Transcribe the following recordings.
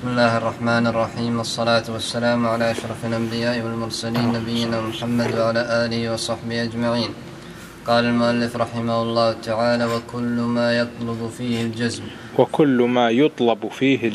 بسم الله الرحمن الرحيم، والصلاة والسلام على أشرف الأنبياء والمرسلين نبينا محمد وعلى آله وصحبه أجمعين. قال المؤلف رحمه الله تعالى: وكل ما يطلب فيه الجزم وكل ما يطلب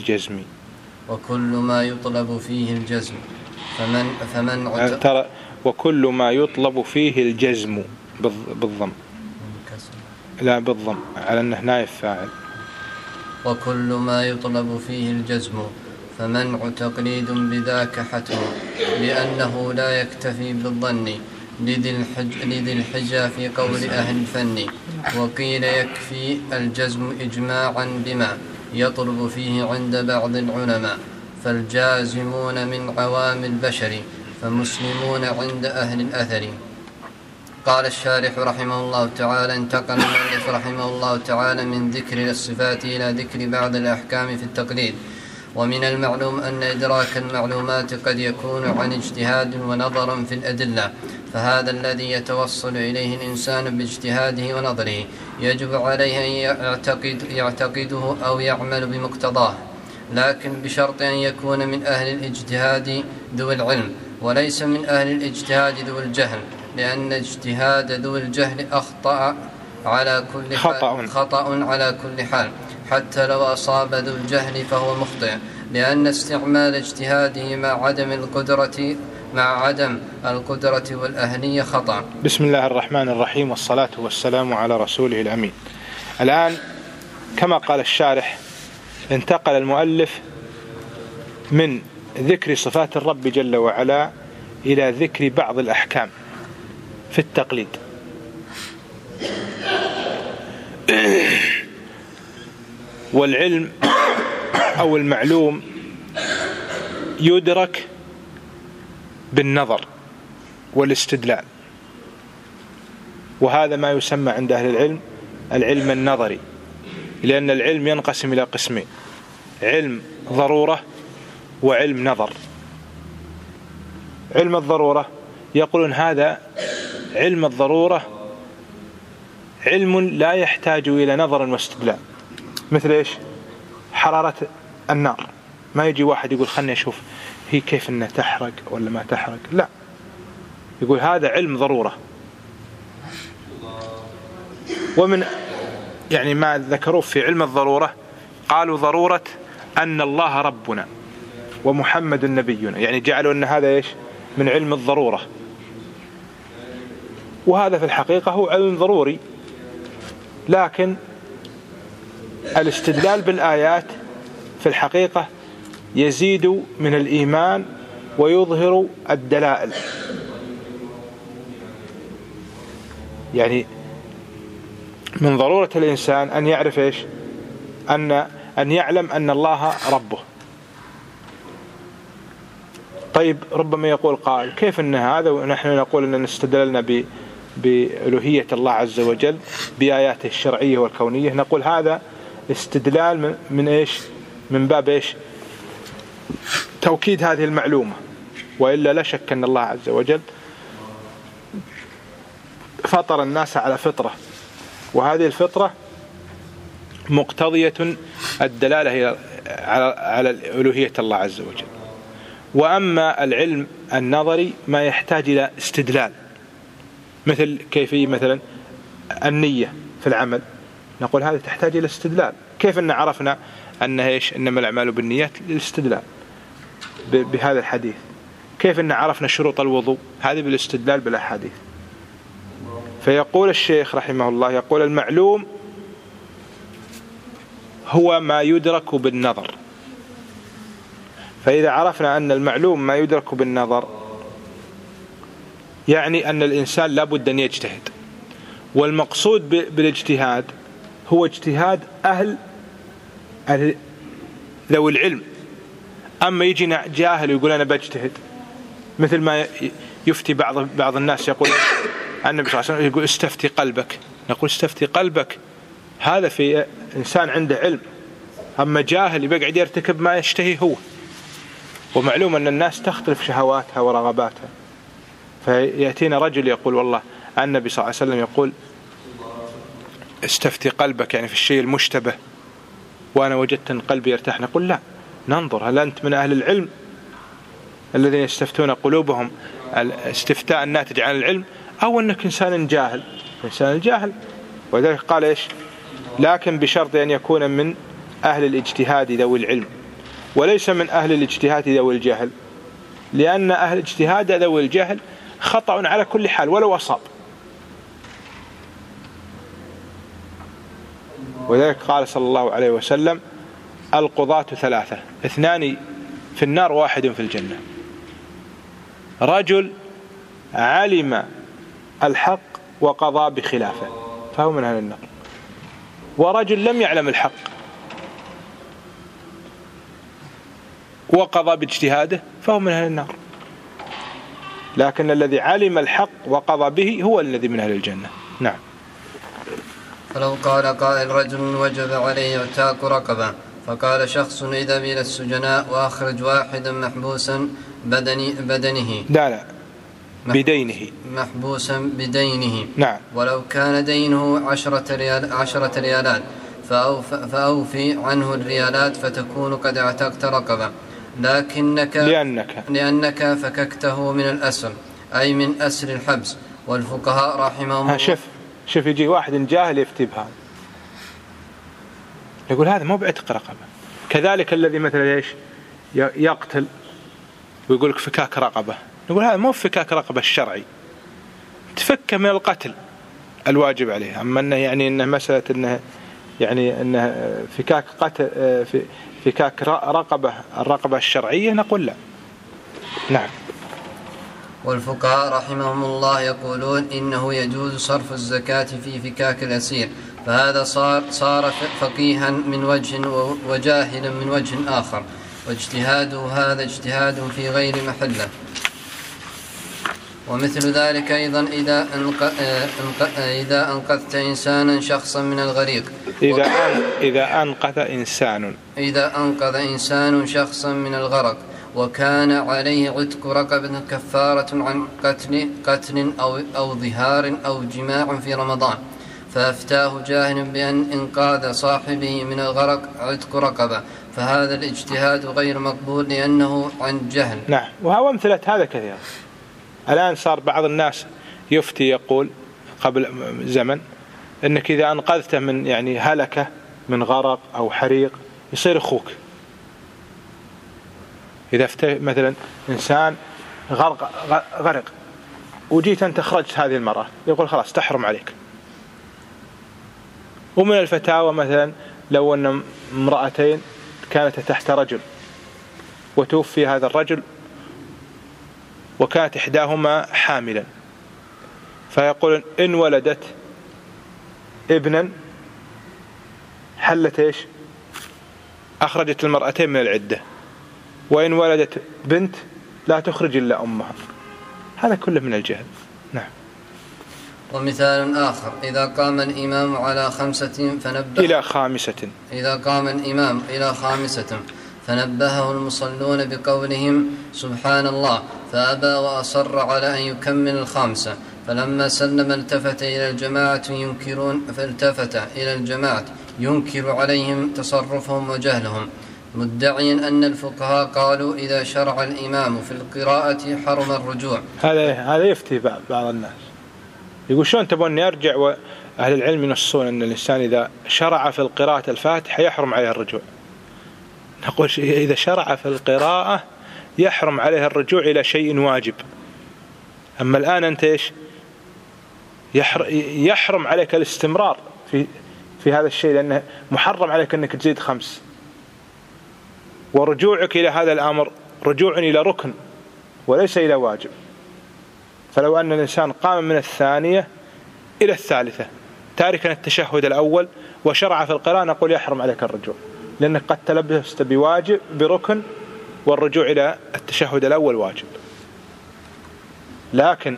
فيه الجزم فمن ترى وكل ما يطلب فيه الجزم بالضم، لا بالضم على أنه نائب فاعل. وكل ما يطلب فيه الجزم فمنع تقليد بذاك حتم، لأنه لا يكتفي بالظن لذي الحجة في قول أهل الفن. وقيل يكفي الجزم إجماعا بما يطلب فيه عند بعض العلماء، فالجازمون من عوام البشر فمسلمون عند أهل الأثر. قال الشارح رحمه الله تعالى: انتقل المؤلف رحمه الله تعالى من ذكر الصفات إلى ذكر بعض الأحكام في التقليد. ومن المعلوم أن إدراك المعلومات قد يكون عن اجتهاد ونظر في الأدلة، فهذا الذي يتوصل إليه الإنسان باجتهاده ونظره يجب عليه أن يعتقده أو يعمل بمقتضاه، لكن بشرط أن يكون من أهل الاجتهاد ذو العلم وليس من أهل الاجتهاد ذو الجهل، لأن اجتهاد ذو الجهل خطأ على كل حال حتى لو أصاب ذو الجهل فهو مخطئ، لأن استعمال اجتهاده مع عدم القدرة والأهلية خطأ. بسم الله الرحمن الرحيم، والصلاة والسلام على رسوله الأمين. الآن كما قال الشارح، انتقل المؤلف من ذكر صفات الرب جل وعلا إلى ذكر بعض الأحكام في التقليد. والعلم أو المعلوم يدرك بالنظر والاستدلال، وهذا ما يسمى عند أهل العلم العلم النظري، لأن العلم ينقسم إلى قسمين: علم ضرورة وعلم نظر. علم الضرورة يقولون هذا علم الضرورة علم لا يحتاج إلى نظر واستدلال. مثل إيش؟ حرارة النار، ما يجي واحد يقول خلني أشوف هي كيف أنها تحرق ولا ما تحرق، لا، يقول هذا علم ضرورة. ومن يعني ما ذكروه في علم الضرورة قالوا ضرورة أن الله ربنا ومحمد نبينا، يعني جعلوا أن هذا إيش؟ من علم الضرورة، وهذا في الحقيقة هو علم ضروري، لكن الاستدلال بالآيات في الحقيقة يزيد من الإيمان ويظهر الدلائل. يعني من ضرورة الإنسان أن يعرف إيش؟ أن يعلم أن الله ربه. طيب ربما يقول قائل كيف أن هذا ونحن نقول أننا استدللنا بألوهية الله عز وجل بآياته الشرعية والكونية؟ نقول هذا استدلال من إيش؟ من باب إيش؟ توكيد هذه المعلومة، وإلا لا شك أن الله عز وجل فطر الناس على فطرة، وهذه الفطرة مقتضية الدلالة على ألوهية الله عز وجل. وأما العلم النظري ما يحتاج إلى استدلال، مثل كيفية مثلا النية في العمل، نقول هذه تحتاج إلى استدلال. كيف أن عرفنا أنها إيش؟ إنما الأعمال بالنيات؟ للاستدلال بهذا الحديث. كيف أن عرفنا شروط الوضوء؟ هذه بالاستدلال بالأحاديث. فيقول الشيخ رحمه الله، يقول المعلوم هو ما يدرك بالنظر. فإذا عرفنا أن المعلوم ما يدرك بالنظر يعني أن الإنسان لابد أن يجتهد، والمقصود بالاجتهاد هو اجتهاد أهل ذوي العلم. أما يجينا جاهل ويقول أنا بجتهد، مثل ما يفتي بعض الناس، يقول النبي صلى الله عليه وسلم يقول استفتي قلبك، نقول استفتي قلبك هذا في إنسان عنده علم، أما جاهل يقعد يرتكب ما يشتهي هو. ومعلوم أن الناس تختلف شهواتها ورغباتها، فيأتينا رجل يقول والله النبي صلى الله عليه وسلم يقول استفتي قلبك، يعني في الشيء المشتبه، وأنا وجدت أن قلبي يرتاح. نقول لا، ننظر هل أنت من أهل العلم الذين يستفتون قلوبهم الاستفتاء الناتج عن العلم، أو أنك إنسان جاهل. إنسان الجاهل. وذلك قال إيش؟ لكن بشرط أن يكون من أهل الاجتهاد ذوي العلم، وليس من أهل الاجتهاد ذوي الجهل، لأن أهل الاجتهاد ذوي الجهل خطأ على كل حال ولو أصاب. وذلك قال صلى الله عليه وسلم: القضاة ثلاثة، 2 في النار 1 في الجنة. رجل علم الحق وقضى بخلافه فهو من أهل النار، ورجل لم يعلم الحق وقضى باجتهاده فهو من أهل النار. لكن الذي علم الحق وقضى به هو الذي من أهل الجنة. نعم. فلو قال قائل: رجل وجب عليه عتاق رقبة، فقال شخص: اذهب إلى السجناء وأخرج واحدا محبوسا بدنه. لا بدينه، محبوسا بدينه. نعم. ولو كان دينه 10 ريالات فأوفي عنه الريالات فتكون قد اعتقت رقبة، لأنك فككته من الأسر، أي من أسر الحبس. والفقهاء رحمهم الله. شوف يجي واحد جاهل يفتي بهذا، يقول هذا مو بعتق رقبة. كذلك الذي مثلا ايش يقتل ويقول لك فكاك رقبة، نقول هذا مو فكاك رقبة الشرعي، تفك من القتل الواجب عليه. أما أنه يعني أنه مسألة أنه يعني أنه فكاك قتل فكاك الرقبة الشرعية، نقول لا. نعم. والفقهاء رحمهم الله يقولون إنه يجوز صرف الزكاة في فكاك الأسير، فهذا صار فقيها من وجه وجاهلا من وجه آخر، واجتهاده هذا اجتهاد في غير محله. ومثل ذلك أيضا إذا أنقذت إنسانا شخصا من الغريق. إذا أنقذ إنسان شخصا من الغرق وكان عليه عتق رقبة كفارة عن قتل أو ظهار أو جماع في رمضان، فأفتاه جاهل بأن إنقاذ صاحبه من الغرق عتق رقبة، فهذا الاجتهاد غير مقبول لأنه عن جهل. نعم. وهو أمثلة هذا كثير. الآن صار بعض الناس يفتي يقول قبل زمن أنك إذا أنقذته من يعني هلكة من غرق أو حريق يصير أخوك. إذا مثلا إنسان غرق وجيت أنت خرجت هذه المرأة، يقول خلاص تحرم عليك. ومن الفتاوى مثلا لو أن امرأتين كانت تحت رجل وتوفي هذا الرجل وكانت إحداهما حاملا، فيقول إن ولدت ابنا حلت إيش؟ أخرجت المرأتين من العدة، وإن ولدت بنت لا تخرج إلا أمها. هذا كله من الجهل. نعم. ومثال آخر: إذا قام الإمام على 5 فنبه إذا قام الإمام إلى 5 فنبهه المصلون بقولهم سبحان الله، فأبى وأصر على أن يكمل 5، فلما سلم التفت إلى الجماعة ينكر عليهم تصرفهم وجهلهم، مدعيا أن الفقهاء قالوا إذا شرع الإمام في القراءة حرم الرجوع. هذا يفتي بعض الناس، يقول شلون تبون يرجع؟ وأهل العلم ينصون أن الإنسان إذا شرع في القراءة الفاتحة يحرم عليه الرجوع. نقول إذا شرع في القراءة يحرم عليه الرجوع إلى شيء واجب. أما الآن أنت إيش يحرم عليك الاستمرار في هذا الشيء، لأنه محرم عليك أنك تزيد 5، ورجوعك إلى هذا الأمر رجوع إلى ركن وليس إلى واجب. فلو أن الإنسان قام من 2 إلى 3 تاركا التشهد الأول وشرع في القراءة، نقول يحرم عليك الرجوع، لأنك قد تلبست بواجب بركن، والرجوع إلى التشهد الأول واجب. لكن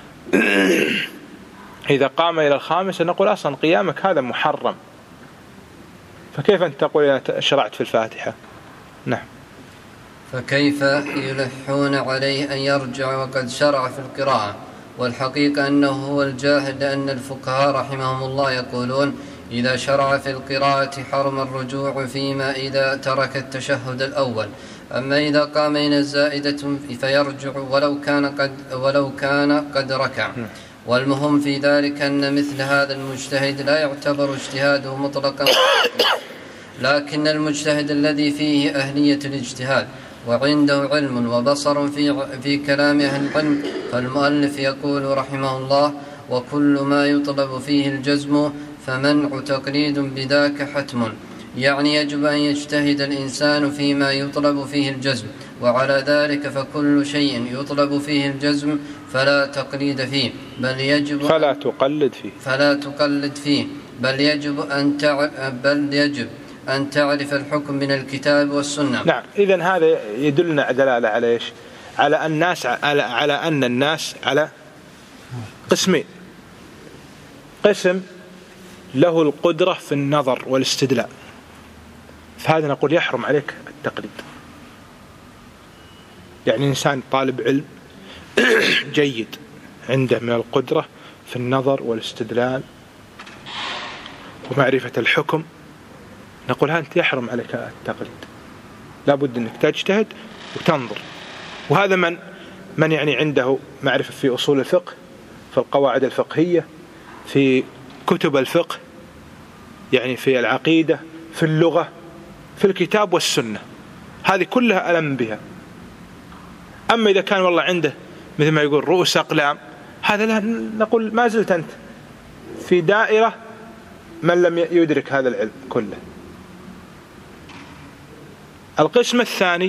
إذا قام إلى 5 نقول أصلا قيامك هذا محرم، فكيف أنت تقول أنا شرعت في الفاتحة؟ نعم. فكيف يلحون عليه أن يرجع وقد شرع في القراءة؟ والحقيقة أنه هو الجاهل، لأن الفقهاء رحمهم الله يقولون إذا شرع في القراءة حرم الرجوع فيما إذا ترك التشهد الأول. أما إذا قام إلى الزائدة فيرجع ولو كان قد ركع. والمهم في ذلك أن مثل هذا المجتهد لا يعتبر اجتهاده مطلقا، لكن المجتهد الذي فيه أهلية الاجتهاد وعنده علم وبصر في كلام أهل العلم، فالمؤلف يقول رحمه الله: وكل ما يطلب فيه الجزم فمنع تقليد بذاك حتم. يعني يجب أن يجتهد الإنسان فيما يطلب فيه الجزم، وعلى ذلك فكل شيء يطلب فيه الجزم فلا تقليد فيه، بل يجب أن تعرف الحكم من الكتاب والسنة. نعم. إذن هذا يدلنا دلالة على إيش؟ على أن الناس على قسمين: قسم له القدرة في النظر والاستدلال، فهذا نقول يحرم عليك التقليد. يعني إنسان طالب علم جيد عنده من القدرة في النظر والاستدلال ومعرفة الحكم، نقول أنت يحرم عليك التقليد، لابد أنك تجتهد وتنظر. وهذا من يعني عنده معرفة في أصول الفقه، في القواعد الفقهية، في كتب الفقه، يعني في العقيدة، في اللغة، في الكتاب والسنة، هذه كلها ألم بها. أما إذا كان والله عنده مثل ما يقول رؤوس أقلام، هذا لا، نقول ما زلت أنت في دائرة من لم يدرك هذا العلم كله. القسم الثاني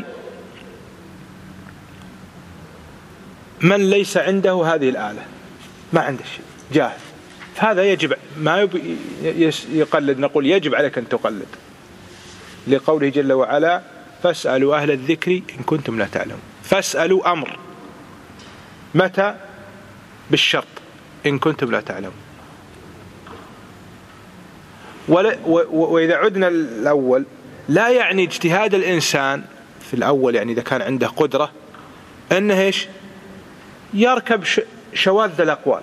من ليس عنده هذه الآلة، ما عنده شيء، جاهل، فهذا يجب ما يقلد، نقول يجب عليك أن تقلد، لقوله جل وعلا: فاسألوا أهل الذكر إن كنتم لا تعلمون. فاسألوا أمر، متى؟ بالشرط، إن كنتم لا تعلمون. وإذا عدنا الأول، لا يعني اجتهاد الإنسان في الأول، يعني إذا كان عنده قدرة أنه إيش؟ يركب شواذ الأقوال،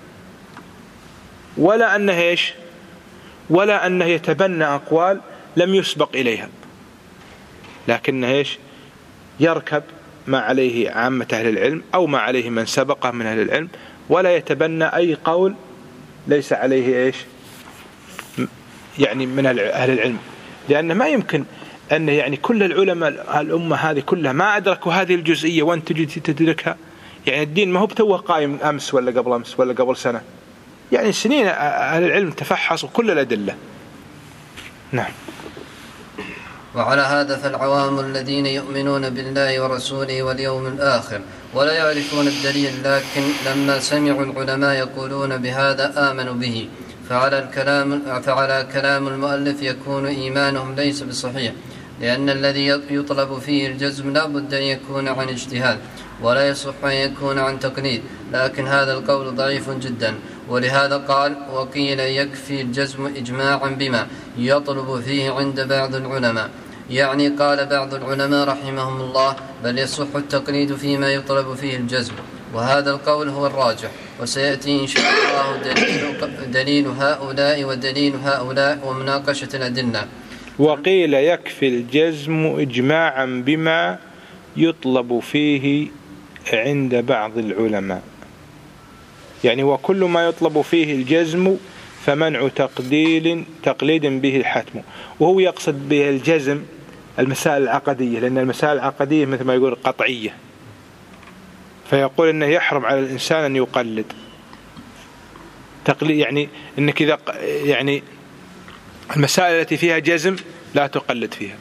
ولا أنه إيش؟ ولا أنه يتبنى أقوال لم يسبق إليها، لكنه إيش؟ يركب ما عليه عامة أهل العلم أو ما عليه من سبقه من أهل العلم، ولا يتبنى أي قول ليس عليه إيش؟ يعني من أهل العلم، لأنه ما يمكن أن يعني كل العلماء الأمة هذه كلها ما أدركوا هذه الجزئية وأنت تجي تدركها. يعني الدين ما هو بتوه قائم أمس ولا قبل أمس ولا قبل سنة، يعني سنين أهل العلم تفحصوا كل الأدلة. نعم. وعلى هذا فالعوام الذين يؤمنون بالله ورسوله واليوم الآخر ولا يعرفون الدليل، لكن لما سمعوا العلماء يقولون بهذا آمنوا به، فعلى كلام المؤلف يكون إيمانهم ليس بصحيح، لأن الذي يطلب فيه الجزم لا بد أن يكون عن اجتهاد، ولا يصح أن يكون عن تقليد، لكن هذا القول ضعيف جدا. ولهذا قال: وقيل يكفي الجزم إجماعا بما يطلب فيه عند بعض العلماء. يعني قال بعض العلماء رحمهم الله: بل يصح التقليد فيما يطلب فيه الجزم، وهذا القول هو الراجح، وسيأتي إن شاء الله دليل هؤلاء ودليل هؤلاء ومناقشة الأدلة. وقيل يكفي الجزم إجماعا بما يطلب فيه عند بعض العلماء، يعني وكل ما يطلب فيه الجزم فمنع تقليد به الحتم. وهو يقصد به الجزم المسائل العقدية، لأن المسائل العقدية مثل ما يقول قطعية، فيقول أنه يحرم على الإنسان أن يقلد تقليد، يعني أنك إذا يعني المسائل التي فيها جزم لا تقلد فيها.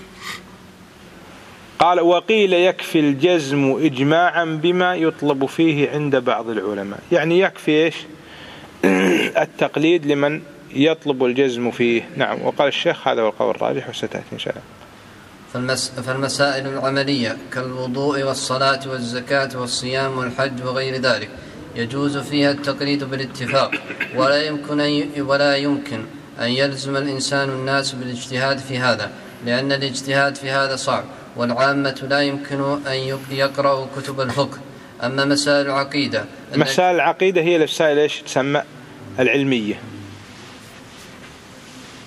قال: وقيل يكفي الجزم إجماعا بما يطلب فيه عند بعض العلماء، يعني يكفي إيش؟ التقليد لمن يطلب الجزم فيه. نعم. وقال الشيخ: هذا هو القول الراجح، وستأتي إن شاء الله. فالمسائل العملية كالوضوء والصلاة والزكاة والصيام والحج وغير ذلك يجوز فيها التقليد بالاتفاق، ولا يمكن أن يلزم الإنسان الناس بالاجتهاد في هذا، لأن الاجتهاد في هذا صعب، والعامة لا يمكن أن يقرأوا كتب الفقه. أما مسائل العقيدة، مسائل العقيدة هي المسائل إيش تسمى العلمية،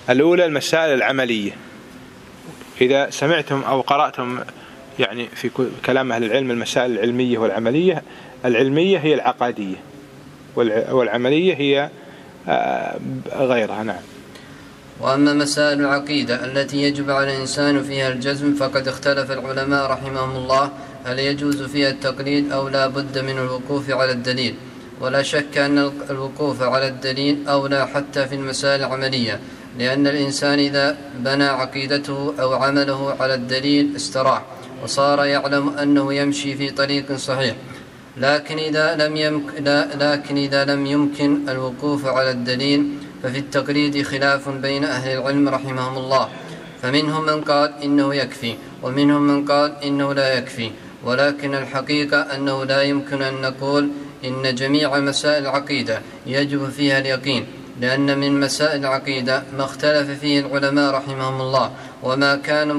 الأولى المسائل العملية. إذا سمعتم أو قرأتم يعني في كلام أهل العلم المسائل العلمية والعملية، العلمية هي العقادية والعملية هي غيرها. نعم. وأما مسائل العقيدة التي يجب على الإنسان فيها الجزم فقد اختلف العلماء رحمهم الله هل يجوز فيها التقليد أو لا بد من الوقوف على الدليل. ولا شك أن الوقوف على الدليل أولى حتى في المسائل العملية، لأن الإنسان إذا بنى عقيدته أو عمله على الدليل استراح وصار يعلم أنه يمشي في طريق صحيح. لكن إذا لم يمكن الوقوف على الدليل ففي التقليد خلاف بين أهل العلم رحمهم الله، فمنهم من قال إنه يكفي ومنهم من قال إنه لا يكفي. ولكن الحقيقة أنه لا يمكن أن نقول إن جميع مسائل العقيدة يجب فيها اليقين، لأن من مسائل العقيدة ما اختلف فيه العلماء رحمهم الله، وما كان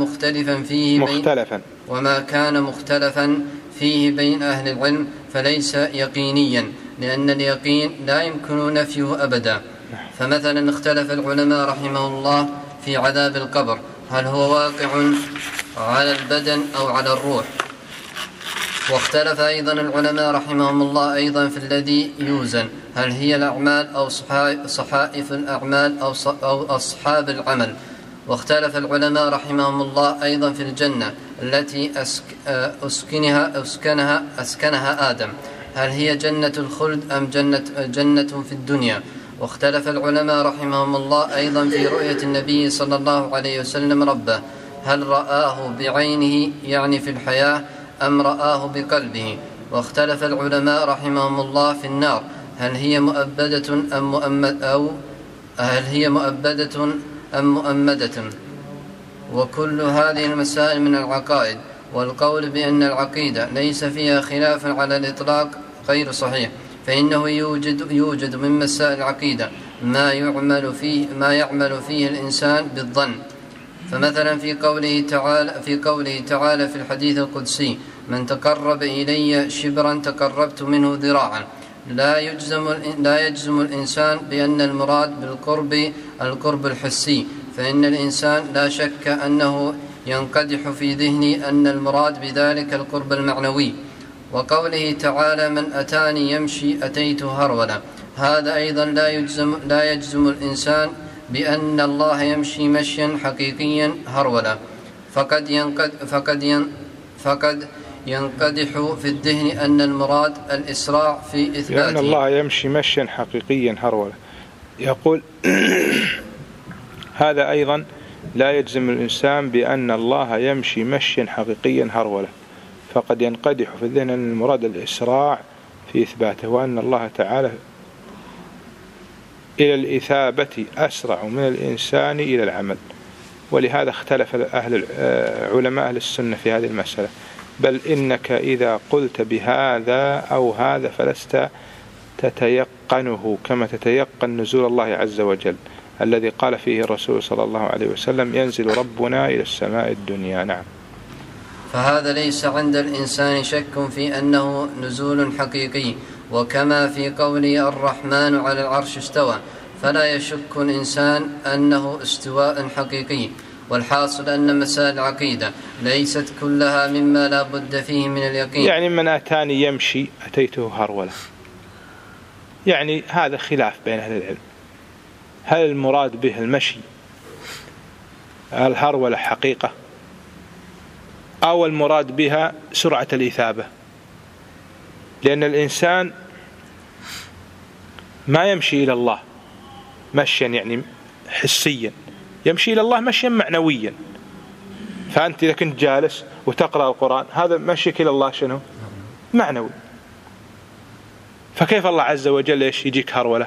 مختلفا فيه بين أهل العلم فليس يقينيا، لأن اليقين لا يمكن نفيه أبدا. فمثلا اختلف العلماء رحمهم الله في عذاب القبر، هل هو واقع على البدن أو على الروح. واختلف أيضا العلماء رحمهم الله أيضا في الذي يوزن، هل هي الأعمال أو صحائف الأعمال أو أصحاب العمل. واختلف العلماء رحمهم الله أيضا في الجنة التي أسكنها آدم، هل هي جنة الخلد أم جنة في الدنيا. واختلف العلماء رحمهم الله أيضا في رؤية النبي صلى الله عليه وسلم ربه، هل رآه بعينه يعني في الحياة أم رآه بقلبه. واختلف العلماء رحمهم الله في النار، هل هي مؤبدة أم مؤمدة. وكل هذه المسائل من العقائد، والقول بأن العقيدة ليس فيها خلاف على الإطلاق غير صحيح، فإنه يوجد من مسائل العقيدة ما يعمل فيه الإنسان بالظن. فمثلا في قوله تعالى في الحديث القدسي: من تقرب إلي شبرا تقربت منه ذراعا. لا يجزم الإنسان بأن المراد بالقرب القرب الحسي، فإن الإنسان لا شك أنه ينقدح في ذهني أن المراد بذلك القرب المعنوي. وقوله تعالى: من أتاني يمشي أتيته هرولا، هذا أيضا لا يجزم الإنسان بأن الله يمشي مشيا حقيقيا هرولا، فقد ينقدح في الذهن أن المراد الإسراع في إثباته، لأن الله يمشي مشيا حقيقيا هرولا. يقول هذا أيضا لا يجزم الإنسان بأن الله يمشي مشيا حقيقيا هرولا، فقد ينقدح في الذهن أن المراد الإسراع في إثباته، وأن الله تعالى إلى الإثابة أسرع من الإنسان إلى العمل. ولهذا اختلف علماء أهل السنة في هذه المسألة، بل إنك إذا قلت بهذا أو هذا فلست تتيقنه كما تتيقن نزول الله عز وجل الذي قال فيه الرسول صلى الله عليه وسلم: ينزل ربنا إلى السماء الدنيا. نعم. فهذا ليس عند الإنسان شك في أنه نزول حقيقي، وكما في قوله الرحمن على العرش استوى، فلا يشك الإنسان أنه استواء حقيقي. والحاصل أن مسائل العقيدة ليست كلها مما لا بد فيه من اليقين. يعني من أتاني يمشي أتيته هرولة، يعني هذا خلاف بين أهل العلم، هل المراد به المشي الهرولة حقيقة أو المراد بها سرعة الإثابة؟ لأن الإنسان ما يمشي إلى الله مشيا يعني حسيا، يمشي إلى الله مشيا معنويا. فأنت إذا كنت جالس وتقرأ القرآن هذا مشيك إلى الله شنو؟ معنوي. فكيف الله عز وجل يجيك هرولة؟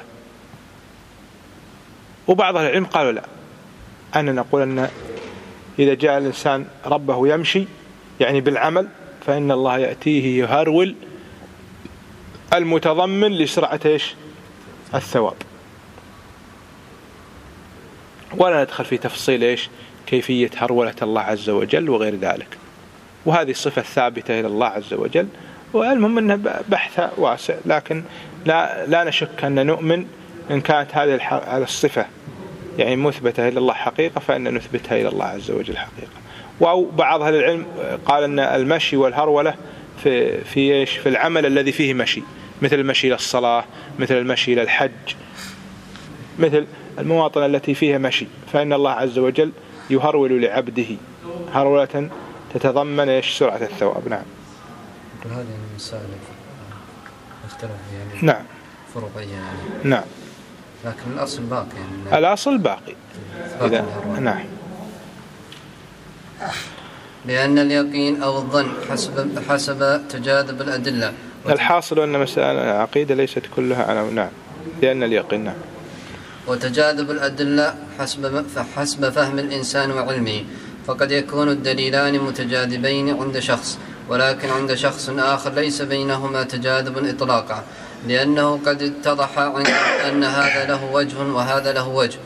وبعض العلم قالوا لا، أنا نقول أن إذا جاء الإنسان ربه يمشي يعني بالعمل، فإن الله يأتيه يهرول المتضمن لسرعة الثواب. ولا ندخل في تفصيل كيفية هرولة الله عز وجل وغير ذلك، وهذه الصفة ثابتة إلى الله عز وجل، والمهم أنه بحث واسع، لكن لا نشك أن نؤمن إن كانت هذه الصفة يعني مثبتة إلى الله حقيقة فإن نثبتها إلى الله عز وجل حقيقة. أو بعض أهل العلم قال أن المشي والهرولة في العمل الذي فيه مشي، مثل المشي إلى الصلاة، مثل المشي إلى الحج، مثل المواطن التي فيها مشي، فإن الله عز وجل يهرول لعبده هرولة تتضمن سرعة الثواب. نعم. هذه المسائل اختلف يعني نعم فروعية يعني. نعم. لكن الأصل باقي يعني. الأصل باقي. إذا نعم. لأن اليقين أو الظن حسب تجاذب الأدلة. الحاصل أن مسائل العقيدة ليست كلها على نعم. لأن اليقين نعم. وتجاذب الأدلة حسب فهم الإنسان وعلمه، فقد يكون الدليلان متجاذبين عند شخص، ولكن عند شخص آخر ليس بينهما تجاذب إطلاقا، لأنه قد اتضح أن هذا له وجه وهذا له وجه،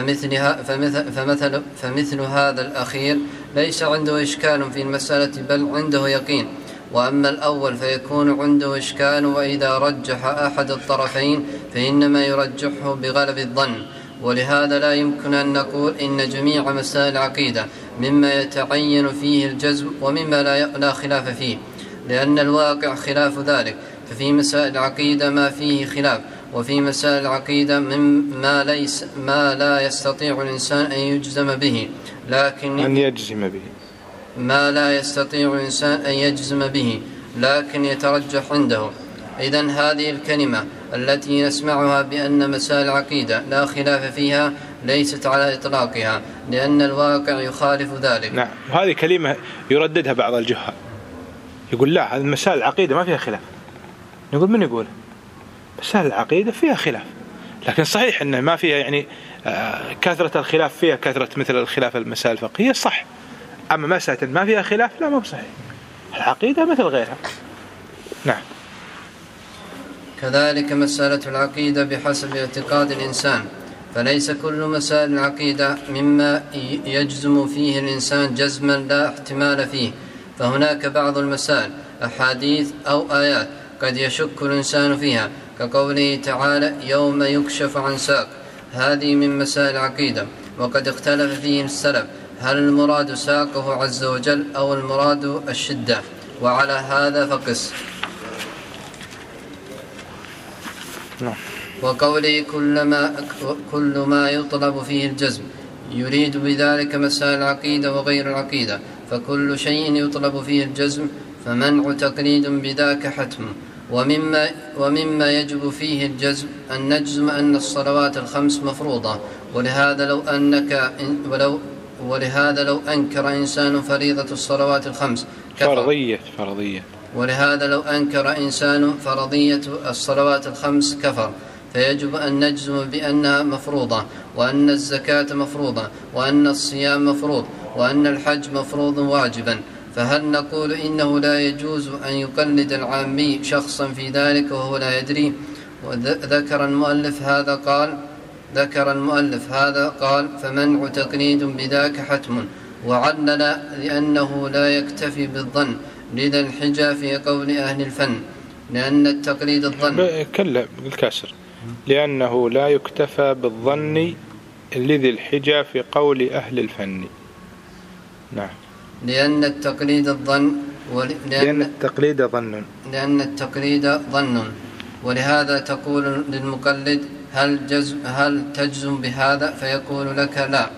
فمثل هذا الأخير ليس عنده إشكال في المسألة بل عنده يقين، وأما الأول فيكون عنده إشكال، وإذا رجح أحد الطرفين فإنما يرجحه بغلب الظن. ولهذا لا يمكن أن نقول إن جميع مسائل العقيدة مما يتعين فيه الجزم ومما لا خلاف فيه، لأن الواقع خلاف ذلك. ففي مسائل العقيدة ما فيه خلاف، وفي مسائل العقيدة ما لا يستطيع الإنسان أن يجزم به، ما لا يستطيع الإنسان أن يجزم به لكن يترجح عنده. إذن هذه الكلمة التي نسمعها بأن مسائل العقيدة لا خلاف فيها ليست على إطلاقها، لأن الواقع يخالف ذلك. نعم. وهذه كلمة يرددها بعض الجهال، يقول لا هذه مسائل العقيدة ما فيها خلاف. نقول من يقول مسائل العقيدة فيها خلاف، لكن صحيح أنه ما فيها يعني كثرة الخلاف فيها كثرة مثل الخلاف المسائل الفقهية صح، أما مسألة ما فيها خلاف لا ما بصحيح. العقيدة مثل غيرها. نعم. كذلك مسألة العقيدة بحسب اعتقاد الإنسان، فليس كل مسائل العقيدة مما يجزم فيه الإنسان جزما لا احتمال فيه، فهناك بعض المسائل أحاديث أو آيات قد يشك الإنسان فيها، كقوله تعالى يوم يكشف عن ساق، هذه من مسائل العقيدة، وقد اختلف فيه السلف هل المراد ساقه عز وجل أو المراد الشدة، وعلى هذا فقس. وقوله كل ما يطلب فيه الجزم، يريد بذلك مسائل العقيدة وغير العقيدة، فكل شيء يطلب فيه الجزم فمنع تقليد بذاك حتم. ومما يجب فيه الجزم أن نجزم أن الصلوات الخمس مفروضة، ولهذا لو أنكر إنسان فريضة الصلوات الخمس ولهذا لو أنكر إنسان فرضية الصلوات الخمس كفر، فيجب أن نجزم بأنها مفروضة، وأن الزكاة مفروضة، وأن الصيام مفروض، وأن الحج مفروض واجبا. فهل نقول إنه لا يجوز أن يقلد العامي شخصا في ذلك وهو لا يدري؟ وذكر المؤلف هذا قال فمنع تقليد بذاك حتم، وعلل لأنه لا يكتفي بالظن، لذا الحجة في قول أهل الفن، لأن التقليد الظن بالكسر، لأنه لا يكتفى بالظن لذي الحجة في قول أهل الفن. نعم. لأن التقليد ظن، ولهذا تقول للمقلد هل تجزم بهذا، فيقول لك لا،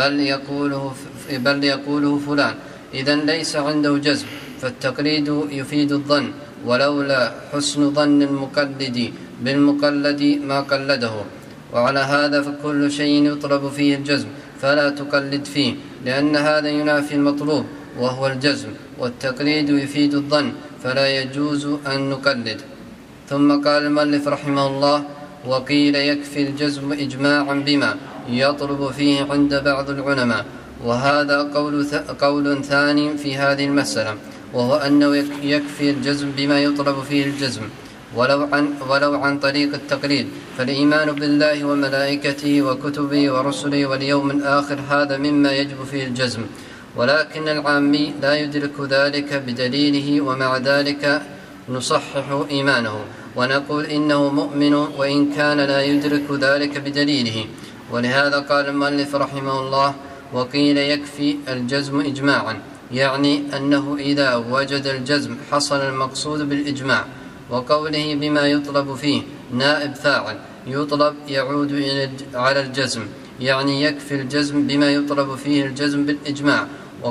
بل يقوله فلان، إذن ليس عنده جزم، فالتقليد يفيد الظن، ولولا حسن ظن المقلد بالمقلد ما قلده. وعلى هذا فكل شيء يطلب فيه الجزم فلا تقلد فيه، لأن هذا ينافي المطلوب وهو الجزم، والتقليد يفيد الظن فلا يجوز أن نقلد. ثم قال المؤلف رحمه الله وقيل يكفي الجزم إجماعا بما يطلب فيه عند بعض العلماء، وهذا قول ثاني في هذه المسألة، وهو أنه يكفي الجزم بما يطلب فيه الجزم ولو عن طريق التقليد، فالإيمان بالله وملائكته وكتبه ورسله واليوم الآخر هذا مما يجب فيه الجزم، ولكن العامي لا يدرك ذلك بدليله، ومع ذلك نصحح إيمانه ونقول إنه مؤمن وإن كان لا يدرك ذلك بدليله. ولهذا قال المؤلف رحمه الله: وقيل يكفي الجزم إجماعا، يعني أنه إذا وجد الجزم حصل المقصود بالإجماع. وقوله بما يطلب فيه نائب فاعل، يطلب يعود على الجزم، يعني يكفي الجزم بما يطلب فيه الجزم بالإجماع.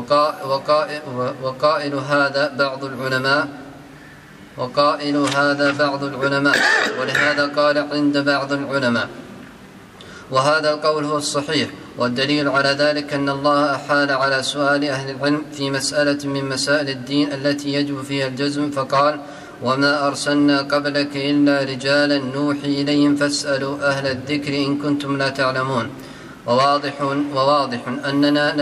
وقائل هذا بعض العلماء، ولهذا قال عند بعض العلماء. وهذا القول هو الصحيح، والدليل على ذلك أن الله أحال على سؤال أهل العلم في مسألة من مسائل الدين التي يجب فيها الجزم، فقال: وما أرسلنا قبلك إلا رجالا نوحي إليهم فاسألوا أهل الذكر إن كنتم لا تعلمون. وواضح أننا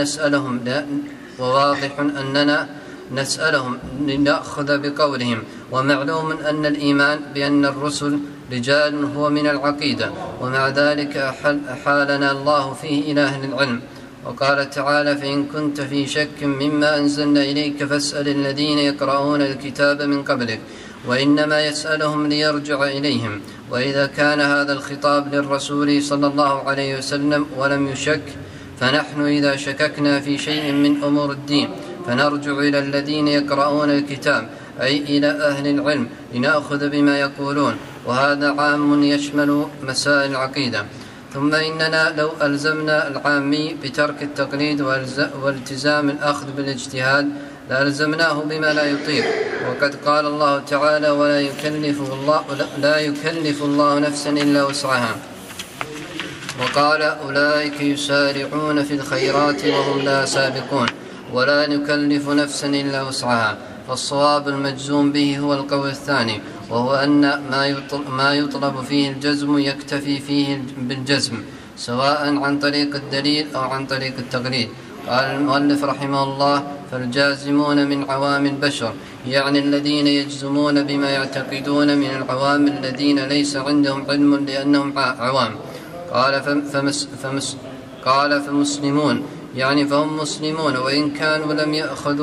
نسألهم لنأخذ بقولهم. ومعلوم أن الإيمان بأن الرسل رجال هو من العقيدة، ومع ذلك أحالنا الله فيه إلى أهل العلم. وقال تعالى: فإن كنت في شك مما أنزلنا إليك فاسأل الذين يقرؤون الكتاب من قبلك. وإنما يسألهم ليرجع إليهم. وإذا كان هذا الخطاب للرسول صلى الله عليه وسلم ولم يشك، فنحن إذا شككنا في شيء من أمور الدين فنرجع إلى الذين يقرؤون الكتاب، أي إلى أهل العلم، لنأخذ بما يقولون. وهذا عام يشمل مسائل العقيدة. ثم إننا لو ألزمنا العامي بترك التقليد والتزام الأخذ بالاجتهاد لألزمناه بما لا يطيق. وقد قال الله تعالى: لا يكلف الله نفسا إلا وسعها. وقال: أولئك يسارعون في الخيرات وهم لا سابقون. ولا نكلف نفسا إلا وسعها. فالصواب المجزوم به هو القول الثاني، وهو أن ما يطلب فيه الجزم يكتفي فيه بالجزم، سواء عن طريق الدليل أو عن طريق التقليد. قال المؤلف رحمه الله: فالجازمون من عوام البشر، يعني الذين يجزمون بما يعتقدون من العوام الذين ليس عندهم علم لأنهم عوام. قال فمسلمون، يعني فهم مسلمون وإن كانوا لم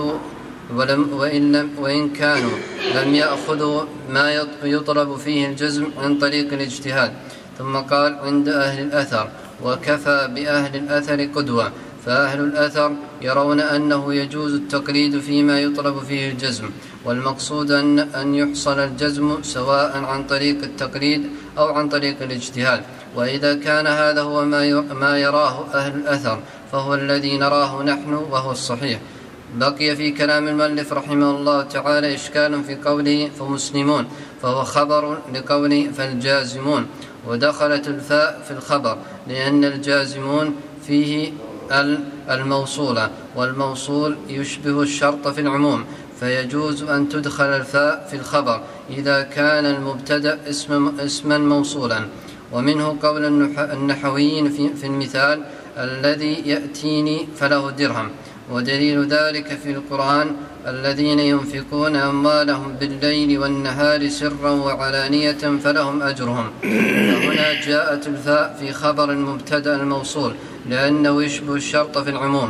يأخذوا ما يطلب فيه الجزم عن طريق الاجتهاد. ثم قال: عند أهل الأثر، وكفى بأهل الأثر قدوة. فأهل الأثر يرون أنه يجوز التقليد فيما يطلب فيه الجزم، والمقصود أن يحصل الجزم سواء عن طريق التقليد أو عن طريق الاجتهاد. وإذا كان هذا هو ما يراه أهل الأثر فهو الذي نراه نحن، وهو الصحيح. بقي في كلام المؤلف رحمه الله تعالى إشكال في قوله فمسلمون، فهو خبر لقوله فالجازمون، ودخلت الفاء في الخبر لأن الجازمون فيه الموصولة، والموصول يشبه الشرط في العموم، فيجوز أن تدخل الفاء في الخبر إذا كان المبتدأ اسما موصولا. ومنه قول النحويين في المثال: الذي يأتيني فله درهم. ودليل ذلك في القرآن: الذين ينفقون أموالهم بالليل والنهار سرا وعلانية فلهم أجرهم. فهنا جاءت الفاء في خبر المبتدأ الموصول لأنه يشبه الشرط في العموم.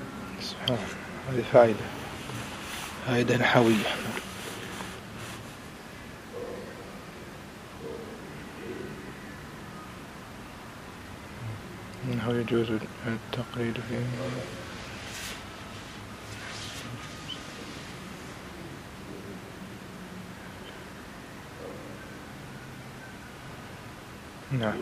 هذه فائدة نحوية. إنه يجوز التقليد فيه. نعم.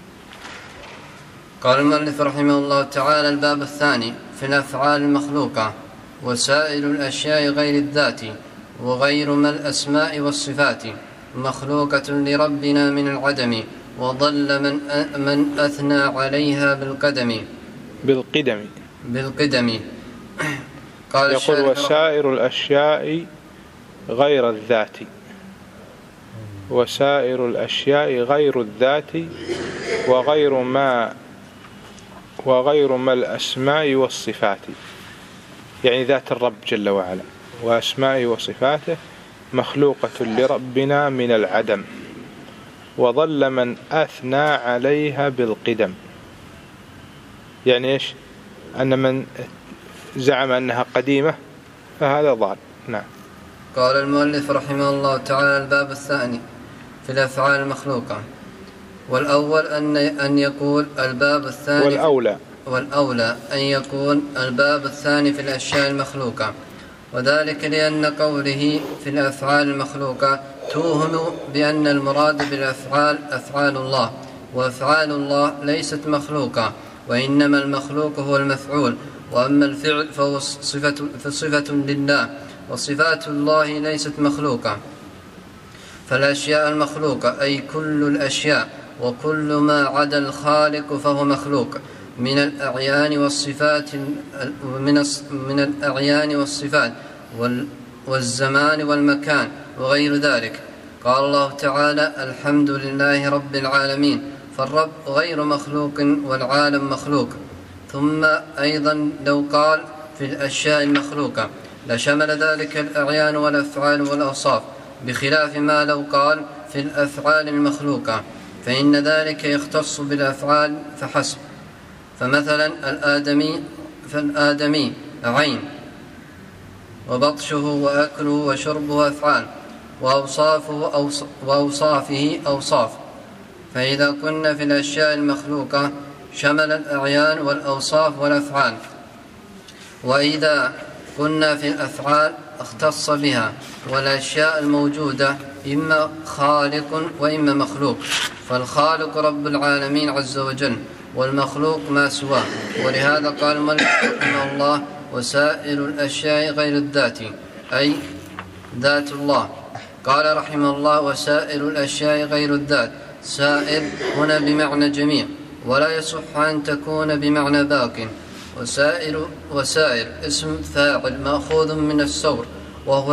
قال المؤلف رحمه الله تعالى: الباب الثاني في الأفعال المخلوقة وسائر الأشياء غير الذات وغير ما الأسماء والصفات مخلوقة لربنا من العدم، وضل من أثنى عليها بالقدم. قال يقول: وسائر الأشياء غير الذات، وسائر الأشياء غير الذات وغير ما الأسماء والصفات، يعني ذات الرب جل وعلا وأسمائه وصفاته مخلوقة لربنا من العدم، وظل من أثنى عليها بالقدم. يعني إيش؟ أن من زعم أنها قديمة فهذا ضال. نعم. قال المؤلف رحمه الله تعالى: الباب الثاني في الأفعال المخلوقة والأول أن يقول الباب الثاني والأولى أن يكون الباب الثاني في الأشياء المخلوقة، وذلك لأن قوله في الأفعال المخلوقة توهم بأن المراد بالأفعال أفعال الله، وأفعال الله ليست مخلوقة، وإنما المخلوق هو المفعول، وأما الفعل فهو صفة لله، وصفات الله ليست مخلوقة. فالأشياء المخلوقة أي كل الأشياء وكل ما عدا الخالق فهو مخلوق من الأعيان والصفات والزمان والمكان وغير ذلك. قال الله تعالى: الحمد لله رب العالمين، فالرب غير مخلوق والعالم مخلوق. ثم أيضا لو قال في الأشياء المخلوقة لشمل ذلك الأعيان والأفعال والأوصاف، بخلاف ما لو قال في الأفعال المخلوقة، فإن ذلك يختص بالأفعال فحسب. فمثلا الآدمي عين، وبطشه وأكله وشربه أفعال، وأوصافه أوصاف. فإذا كنا في الأشياء المخلوقة شمل الأعيان والأوصاف والأفعال، وإذا كنا في الأفعال اختص بها. والأشياء الموجودة إما خالق وإما مخلوق، فالخالق رب العالمين عز وجل، والمخلوق ما سواه. ولهذا قال المؤلف رحمه الله: وسائر الأشياء غير الذات، أي ذات الله. قال رحمه الله: وسائر الأشياء غير الذات. سائر هنا بمعنى جميع، ولا يصح أن تكون بمعنى باق. وسائر اسم فاعل مأخوذ من السور وهو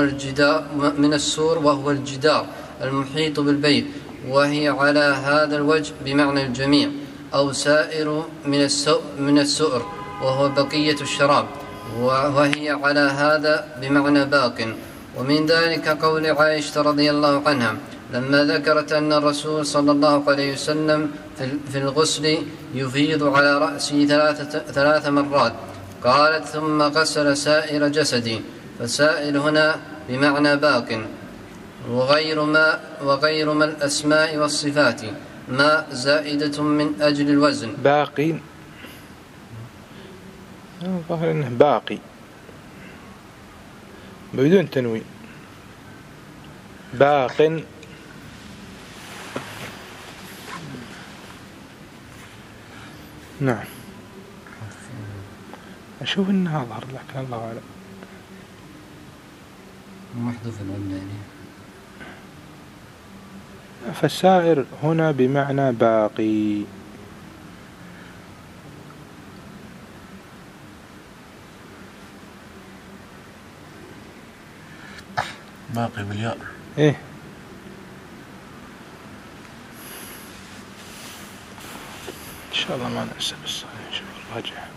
الجدار المحيط بالبيت، وهي على هذا الوجه بمعنى الجميع. أو سائر من السؤر وهو بقية الشراب، وهي على هذا بمعنى باق. ومن ذلك قول عائشة رضي الله عنها لما ذكرت أن الرسول صلى الله عليه وسلم في الغسل يفيض على رأسه 3 مرات، قالت: ثم غسل سائر جسدي. فسائل هنا بمعنى باق. وغير ما الأسماء والصفات ما زائدة من أجل الوزن. باقي ظاهر انه باقي بدون تنوين. باق نعم. أشوف إنها ظهر لكن الله أعلم. محذوف العملة يعني. فالسائر هنا بمعنى باقي. باقي بالياء. إيه. إن شاء الله ما ننسى بالصحيح. نشوف الراجح.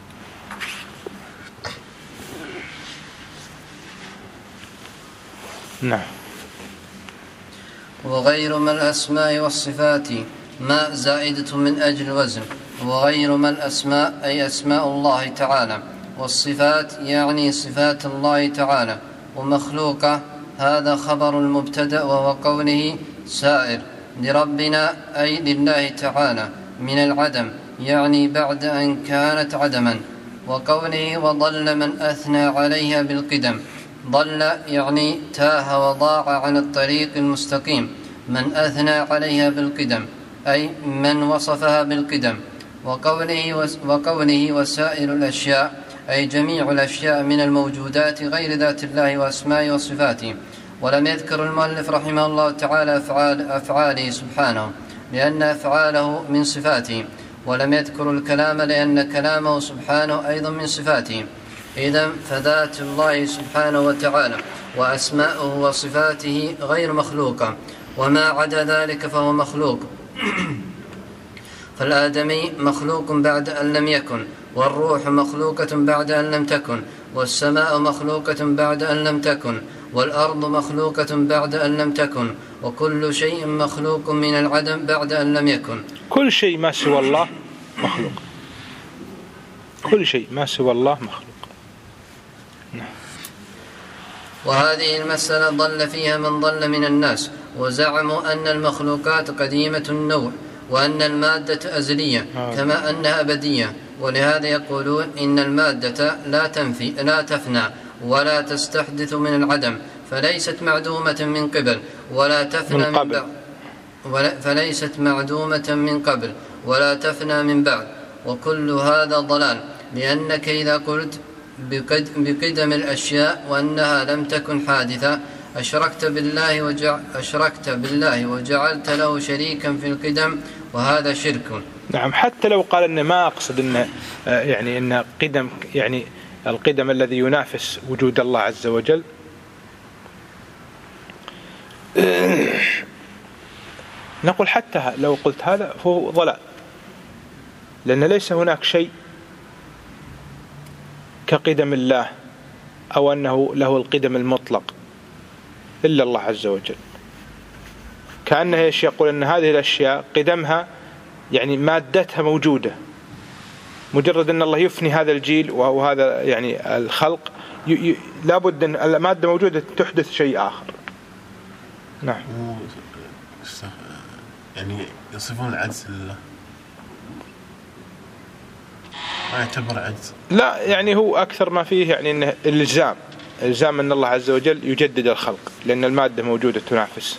نعم. وغير ما الأسماء والصفات ما زائدة من أجل الوزن. وغير ما الأسماء أي أسماء الله تعالى، والصفات يعني صفات الله تعالى. ومخلوقة هذا خبر المبتدأ، وهو قوله سائر لربنا أي لله تعالى من العدم، يعني بعد أن كانت عدما. وقوله وضل من أثنى عليها بالقدم، ضل يعني تاه وضاع عن الطريق المستقيم. من أثنى عليها بالقدم أي من وصفها بالقدم. وقوله وسائر الأشياء أي جميع الأشياء من الموجودات غير ذات الله وأسمائه وصفاته. ولم يذكر المؤلف رحمه الله تعالى أفعاله سبحانه لأن أفعاله من صفاته، ولم يذكر الكلام لأن كلامه سبحانه أيضا من صفاته. إذن فذات الله سبحانه وتعالى وأسماؤه وصفاته غير مخلوقة، وما عدا ذلك فهو مخلوق. فالآدمي مخلوق بعد أن لم يكن، والروح مخلوقة بعد أن لم تكن، والسماء مخلوقة بعد أن لم تكن، والأرض مخلوقة بعد أن لم تكن، وكل شيء مخلوق من العدم بعد أن لم يكن. كل شيء ما سوى الله مخلوق. كل شيء ما سوى الله مخلوق. وهذه المسألة ضل فيها من ضل من الناس، وزعموا أن المخلوقات قديمة النوع، وأن المادة أزلية كما أنها أبدية، ولهذا يقولون إن المادة لا تفنى ولا تستحدث من العدم، فليست معدومة من قبل ولا تفنى من بعد، فليست معدومة من قبل ولا تفنى من بعد. وكل هذا ضلال، لأنك إذا قلت بقدم الأشياء وأنها لم تكن حادثة أشركت بالله وجعلت له شريكا في القدم، وهذا شرك. نعم، حتى لو قال إن ما أقصد إن يعني إن قدم يعني القدم الذي ينافس وجود الله عز وجل، نقول حتى لو قلت هذا فهو ضلال، لأن ليس هناك شيء كقدم الله أو أنه له القدم المطلق إلا الله عز وجل. كأنه يقول أن هذه الأشياء قدمها يعني مادتها موجودة، مجرد أن الله يفني هذا الجيل وهذا يعني الخلق لابد أن المادة موجودة تحدث شيء آخر. نعم. يعني يصفون العجز لله، ما يعتبر عجز. لا، يعني هو أكثر ما فيه يعني إنه الزام أن الله عز وجل يجدد الخلق، لأن المادة موجودة تنافس.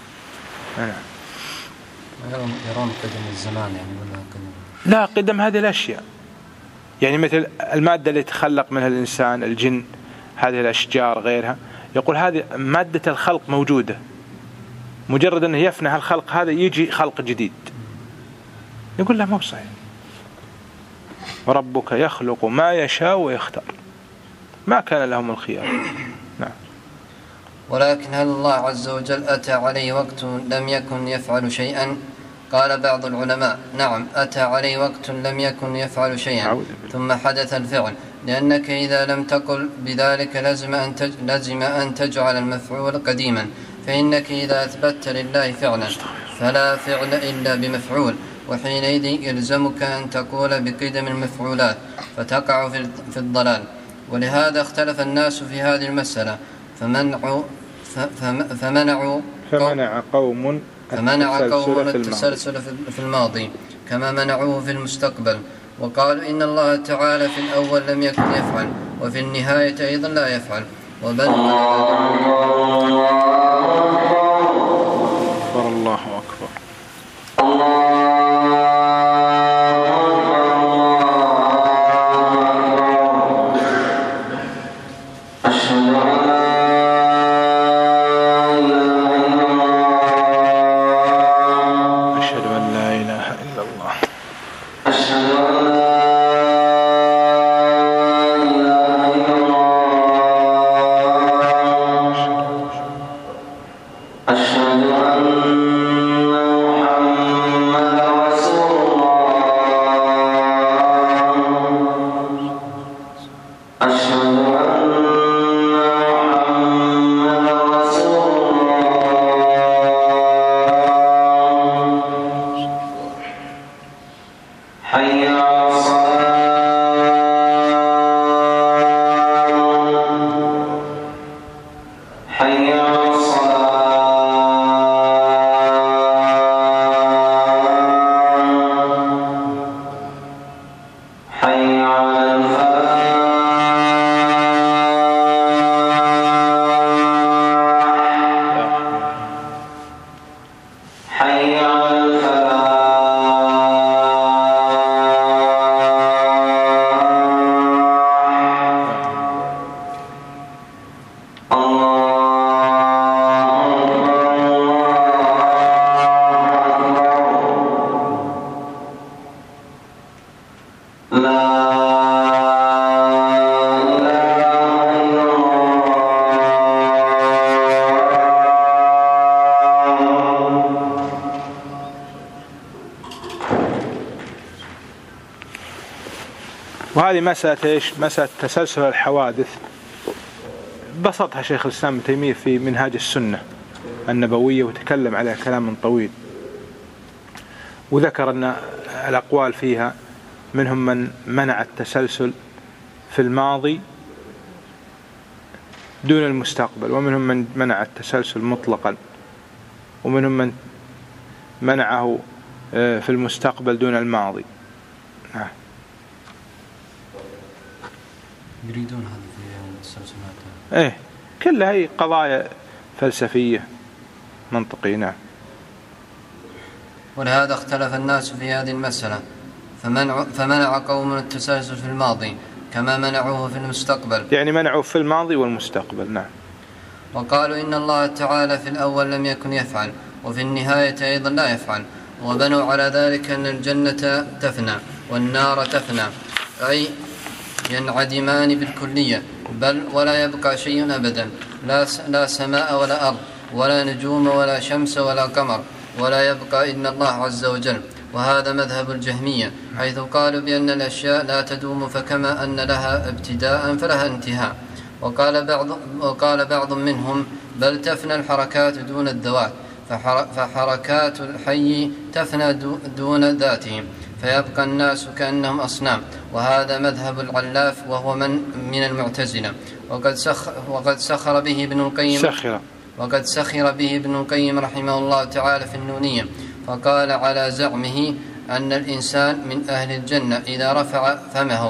يرون قدم الزمان يعني ولا قدم؟ لا، قدم هذه الأشياء، يعني مثل المادة اللي تخلق منها الإنسان، الجن، هذه الأشجار غيرها، يقول هذه مادة الخلق موجودة، مجرد أنه يفنى الخلق هذا يجي خلق جديد. يقول لا، ما هو صحيح. وربك يخلق ما يشاء ويختار، ما كان لهم الخيار. نعم. ولكن هل الله عز وجل أتى عليه وقت لم يكن يفعل شيئا؟ قال بعض العلماء نعم، أتى عليه وقت لم يكن يفعل شيئا ثم حدث الفعل، لأنك إذا لم تقل بذلك لزم أن تجعل المفعول قديما، فإنك إذا أثبت لله فعلا فلا فعل إلا بمفعول، وحينئذ يلزمك أن تقول بقدم المفعولات فتقع في الضلال. ولهذا اختلف الناس في هذه المسألة، فمنع قوم التسلسل في الماضي كما منعوه في المستقبل، وقالوا إن الله تعالى في الأول لم يكن يفعل وفي النهاية أيضا لا يفعل، وبل الله أكبر. وهذه مسألة إيش؟ مسألة تسلسل الحوادث بسطها شيخ الإسلام ابن تيمية في منهاج السنة النبوية، وتكلم عليها كلام طويل، وذكر أن الأقوال فيها منهم من منع التسلسل في الماضي دون المستقبل، ومنهم من منع التسلسل مطلقا، ومنهم من منعه في المستقبل دون الماضي. نعم. يريدون هذه في السلسلات كلها هي قضايا فلسفية منطقية. نعم. ولهذا اختلف الناس في هذه المسألة، فمنع قوم التسلسل في الماضي كما منعوه في المستقبل، يعني منعوه في الماضي والمستقبل. نعم. وقالوا إن الله تعالى في الأول لم يكن يفعل وفي النهاية أيضا لا يفعل، وبنوا على ذلك أن الجنة تفنى والنار تفنى، أي ينعدمان بالكلية، بل ولا يبقى شيء أبدا، لا سماء ولا أرض ولا نجوم ولا شمس ولا قمر، ولا يبقى إلا الله عز وجل. وهذا مذهب الجهمية، حيث قالوا بأن الأشياء لا تدوم، فكما أن لها ابتداء فلها انتهاء. وقال بعض منهم بل تفنى الحركات دون الذوات، فحركات الحي تفنى دون ذاتهم، فيبقى الناس كأنهم أصنام. وهذا مذهب العلاف وهو من المعتزلة. وقد سخر به ابن القيم رحمه الله تعالى في النونية، فقال على زعمه أن الإنسان من أهل الجنة إذا رفع فمه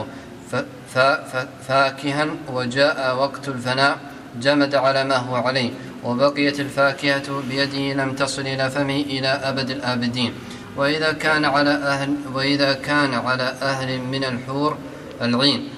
فاكها وجاء وقت الفناء جمد على ما هو عليه، وبقيت الفاكهة بيده لم تصل إلى فمه إلى أبد الآبدين. وإذا كان على أهل من الحور العين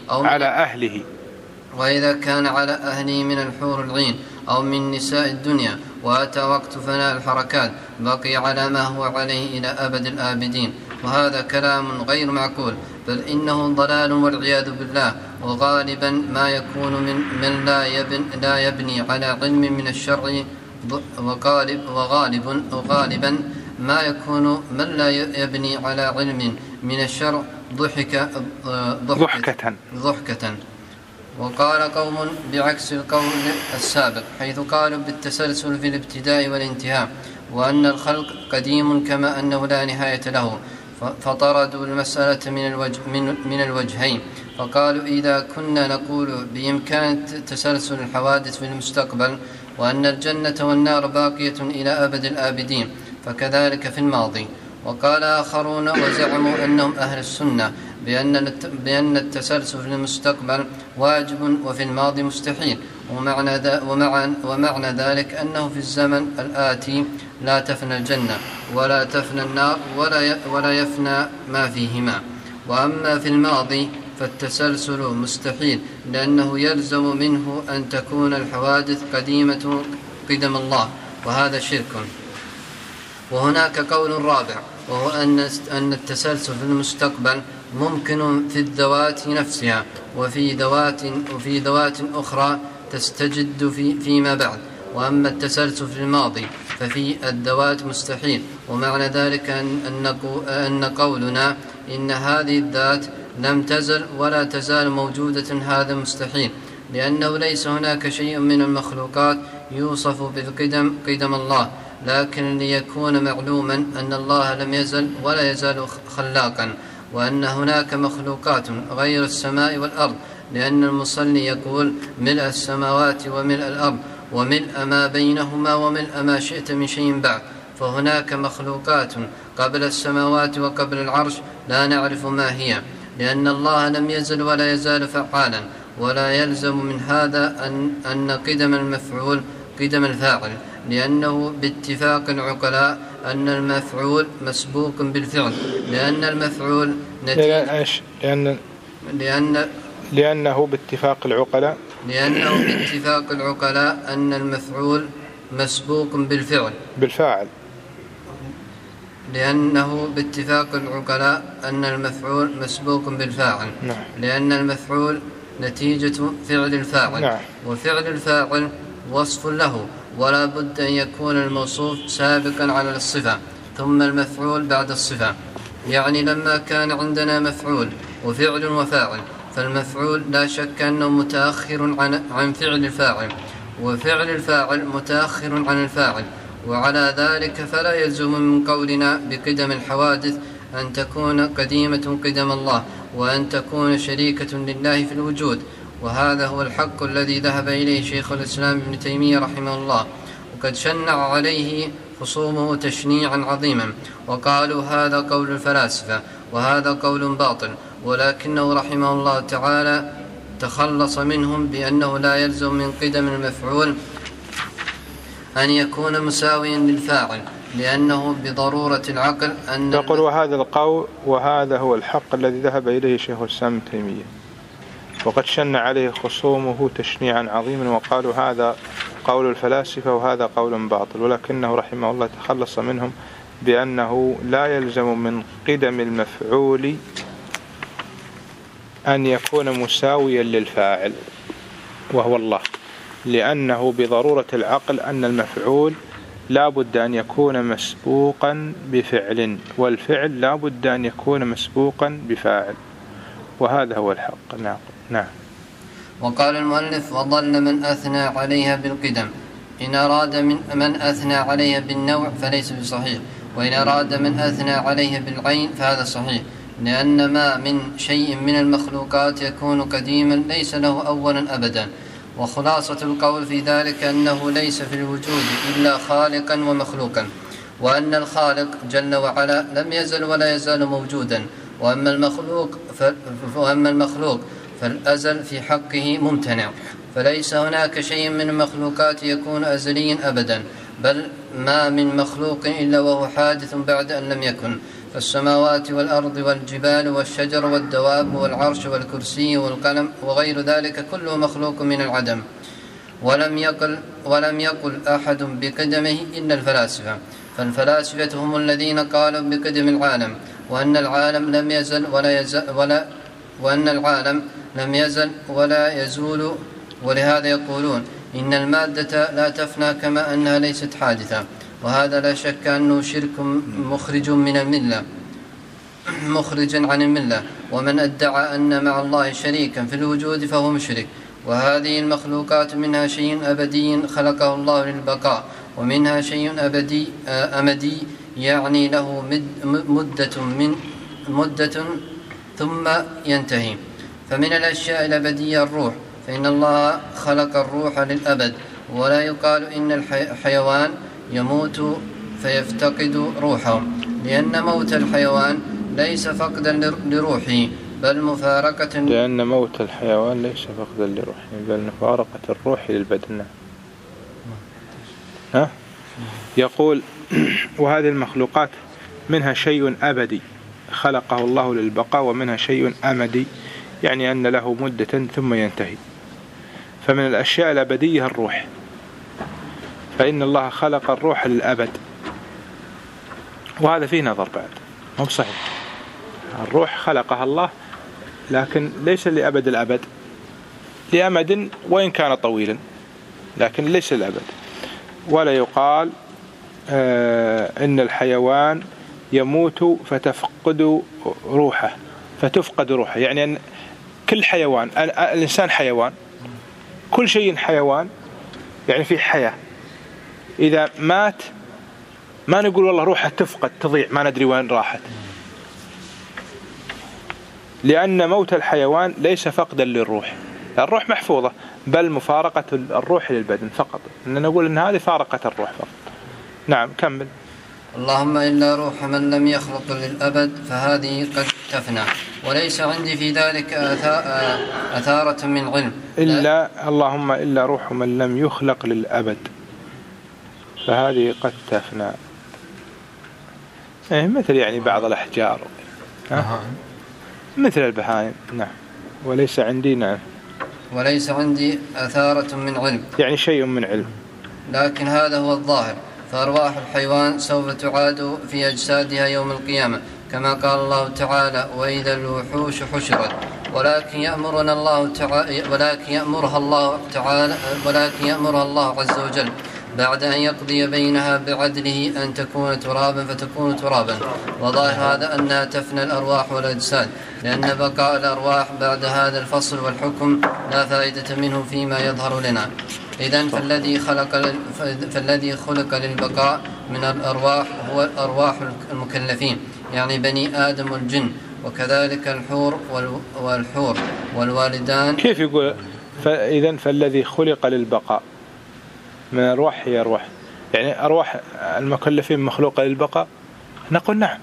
وإذا كان على أهله من الحور العين أو من نساء الدنيا وأتى وقت فناء الحركات بقي على ما هو عليه إلى أبد الآبدين. وهذا كلام غير معقول، بل إنه ضلال والعياذ بالله. وغالبا ما يكون من لا يبني على علم من الشرع، وغالبا ما يكون من لا يبني على علم من الشرع ضحكة. وقال قوم بعكس القول السابق، حيث قالوا بالتسلسل في الابتداء والانتهاء، وأن الخلق قديم كما أنه لا نهاية له، فطردوا المسألة من الوجهين. فقالوا إذا كنا نقول بإمكان تسلسل الحوادث في المستقبل وأن الجنة والنار باقية إلى أبد الآبدين، فكذلك في الماضي. وقال آخرون وزعموا أنهم أهل السنة بأن التسلسل في المستقبل واجب وفي الماضي مستحيل، ومعنى ذلك أنه في الزمن الآتي لا تفنى الجنة ولا تفنى النار ولا يفنى ما فيهما. وأما في الماضي فالتسلسل مستحيل، لأنه يلزم منه أن تكون الحوادث قديمة قدم الله، وهذا شرك. وهناك قول رابع، وهو أن التسلسل في المستقبل ممكن في الذوات نفسها وفي ذوات أخرى تستجد فيما بعد. وأما التسلسل في الماضي ففي الذوات مستحيل. ومعنى ذلك أن قولنا إن هذه الذات لم تزل ولا تزال موجودة هذا مستحيل، لأنه ليس هناك شيء من المخلوقات يوصف بالقدم الله. لكن ليكون معلوما أن الله لم يزل ولا يزال خلاقا، وأن هناك مخلوقات غير السماء والأرض، لأن المصلي يقول ملء السماوات وملء الأرض وملء ما بينهما وملء ما شئت من شيء بعد. فهناك مخلوقات قبل السماوات وقبل العرش لا نعرف ما هي، لأن الله لم يزل ولا يزال فعالا. ولا يلزم من هذا أن قدم المفعول قدم الفاعل، لأنه باتفاق العقلاء أن المفعول مسبوق بالفعل، لأن المفعول لأنه باتفاق العقلاء أن المفعول مسبوق بالفاعل، لأنه باتفاق العقلاء أن المفعول مسبوق بالفاعل. نعم. لأن المفعول نتيجة فعل الفاعل. نعم. وفعل الفاعل وصف له، ولا بد أن يكون الموصوف سابقا على الصفة ثم المفعول بعد الصفة. يعني لما كان عندنا مفعول وفعل وفاعل، فالمفعول لا شك أنه متأخر عن فعل الفاعل، وفعل الفاعل متأخر عن الفاعل. وعلى ذلك فلا يلزم من قولنا بقدم الحوادث أن تكون قديمة قدم الله، وأن تكون شريكة لله في الوجود. وهذا هو الحق الذي ذهب إليه شيخ الإسلام ابن تيمية رحمه الله، وقد شنع عليه خصومه تشنيعا عظيما، وقالوا هذا قول الفلاسفة وهذا قول باطل، ولكنه رحمه الله تعالى تخلص منهم بأنه لا يلزم من قدم المفعول أن يكون مساويا للفاعل، لأنه بضرورة العقل أن يقول وهذا القول وهذا هو الحق الذي ذهب إليه شيخ الإسلام ابن تيمية، وقد شن عليه خصومه تشنيعا عظيما وقالوا هذا قول الفلاسفة وهذا قول باطل، ولكنه رحمه الله تخلص منهم بأنه لا يلزم من قدم المفعول أن يكون مساويا للفاعل وهو الله، لأنه بضرورة العقل أن المفعول لا بد أن يكون مسبوقا بفعل، والفعل لا بد أن يكون مسبوقا بفاعل، وهذا هو الحق. نعم. وقال المؤلف وضل من أثنى عليها بالقدم، إن أراد من أثنى عليها بالنوع فليس بصحيح، وإن أراد من أثنى عليها بالعين فهذا صحيح، لأن ما من شيء من المخلوقات يكون قديما ليس له أولا أبدا. وخلاصة القول في ذلك أنه ليس في الوجود إلا خالقا ومخلوقا، وأن الخالق جل وعلا لم يزل ولا يزال موجودا، وأما المخلوق فالأزل في حقه ممتنع، فليس هناك شيء من المخلوقات يكون أزليا أبدا، بل ما من مخلوق إلا وهو حادث بعد أن لم يكن، فالسماوات والأرض والجبال والشجر والدواب والعرش والكرسي والقلم وغير ذلك كله مخلوق من العدم. ولم يقل أحد بقدمه إلا الفلاسفة، فالفلاسفة هم الذين قالوا بقدم العالم، وأن العالم لم يزل ولا يزول، ولهذا يقولون إن المادة لا تفنى كما أنها ليست حادثة، وهذا لا شك أنه شرك مخرج عن الملة، ومن ادعى أن مع الله شريكا في الوجود فهو مشرك. وهذه المخلوقات منها شيء أبدي خلقه الله للبقاء، ومنها شيء أمدي يعني له مدة ثم ينتهي. فمن الأشياء الأبدية الروح، فإن الله خلق الروح للأبد، ولا يقال إن الحيوان يموت فيفتقد روحه، لأن موت الحيوان ليس فقدا لروحه بل مفارقة، لأن موت الحيوان ليس فقدا لروحه بل مفارقة الروح للبدن. يقول وهذه المخلوقات منها شيء أبدي خلقه الله للبقاء، ومنها شيء أمدي يعني أن له مدة ثم ينتهي. فمن الأشياء الأبدية الروح، فإن الله خلق الروح للأبد، وهذا فيه نظر بعد، مو بصحيح. الروح خلقها الله لكن ليس لأبد الأبد، لأمد وإن كان طويلا لكن ليس الأبد. ولا يقال إن الحيوان يموت فتفقد روحه، يعني أن كل حيوان، الإنسان حيوان، كل شيء حيوان يعني في حياة. إذا مات ما نقول والله روحه تفقد تضيع ما ندري وين راحت، لأن موت الحيوان ليس فقدا للروح، الروح محفوظة بل مفارقة الروح للبدن فقط، نقول إن هذه فارقة الروح فقط. نعم كمل. اللهم إلا روح من لم يخلق للأبد فهذه قد تفنى، وليس عندي في ذلك أثارة من علم، اللهم إلا روح من لم يخلق للأبد فهذه قد تفنى. مثل يعني بعض الأحجار مثل البهائم. نعم. وليس عندي أثارة من علم، يعني شيء من علم، لكن هذا هو الظاهر. فأرواح الحيوان سوف تعاد في أجسادها يوم القيامة، كما قال الله تعالى وإذا الوحوش حشرت، ولكن يأمرها الله عز وجل بعد أن يقضي بينها بعدله أن تكون ترابا فتكون ترابا. وظاهر هذا أنها تفنى الأرواح والأجساد، لأن بقاء الأرواح بعد هذا الفصل والحكم لا فائدة منه فيما يظهر لنا. إذن فالذي خلق للبقاء من الأرواح هو أرواح المكلفين، يعني بني آدم والجن، وكذلك الحور والوالدان. كيف يقول إذن فالذي خلق للبقاء من الأرواح هي أرواح، يعني أرواح المكلفين مخلوقة للبقاء؟ نقول نعم،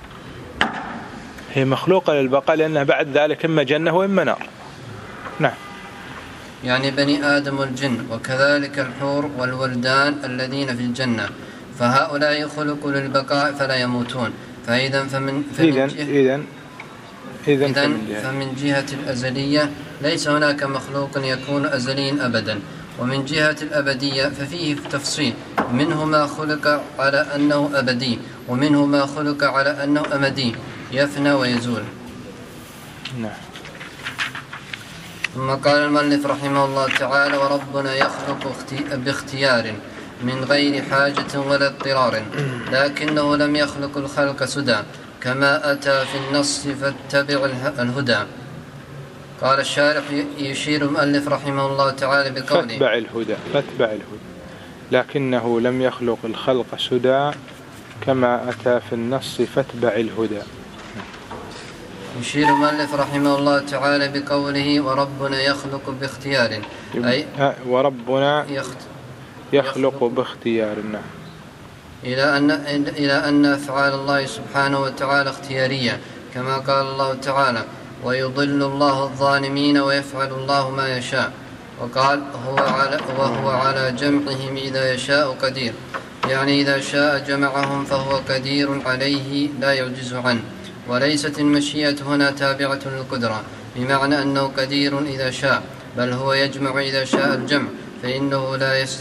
هي مخلوقة للبقاء لأنها بعد ذلك إما جنة وإما نار. نعم. يعني بني آدم والجن، وكذلك الحور والولدان الذين في الجنة، فهؤلاء خلقوا للبقاء فلا يموتون. فإذا فمن جهة الأزلية ليس هناك مخلوق يكون أزليا أبدا. ومن جهة الأبدية ففيه تفصيل، منه ما خلق على أنه أبدي، ومنه ما خلق على أنه أمدي يفنى ويزول. نعم. ثم قال المؤلف رحمه الله تعالى: وربنا يخلق باختيار من غير حاجة ولا اضطرار، لكنه لم يخلق الخلق سدى، كما أتى في النص فاتبع الهدى. قال الشارح يشير المؤلف رحمه الله تعالى بقوله: فاتبع الهدى، لكنه لم يخلق الخلق سدى، كما أتى في النص فاتبع الهدى. يشير المؤلف رحمه الله تعالى بقوله: وربنا يخلق باختيار، أي وربنا يخلق باختيار. إلى أن أفعال الله سبحانه وتعالى اختيارية، كما قال الله تعالى: ويضل الله الظالمين ويفعل الله ما يشاء. وقال: وهو على جمعهم إذا يشاء قدير، يعني إذا شاء جمعهم فهو قدير عليه لا يعجز عنه. وليست المشيئة هنا تابعة للقدرة بمعنى أنه قدير إذا شاء، بل هو يجمع إذا شاء الجمع، فإنه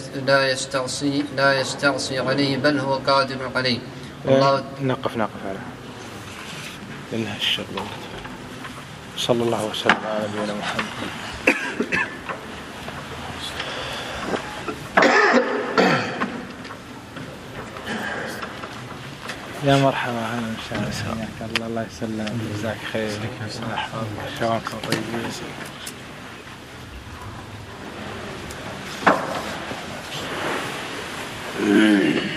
لا يستعصي عليه، بل هو قادر عليه. نقف على إنها الشغل. صلى الله وسلم على نبينا محمد. يا مرحبا، اهلا وسهلا، الله يسلمك، جزاك خير، شلونكم طيبين؟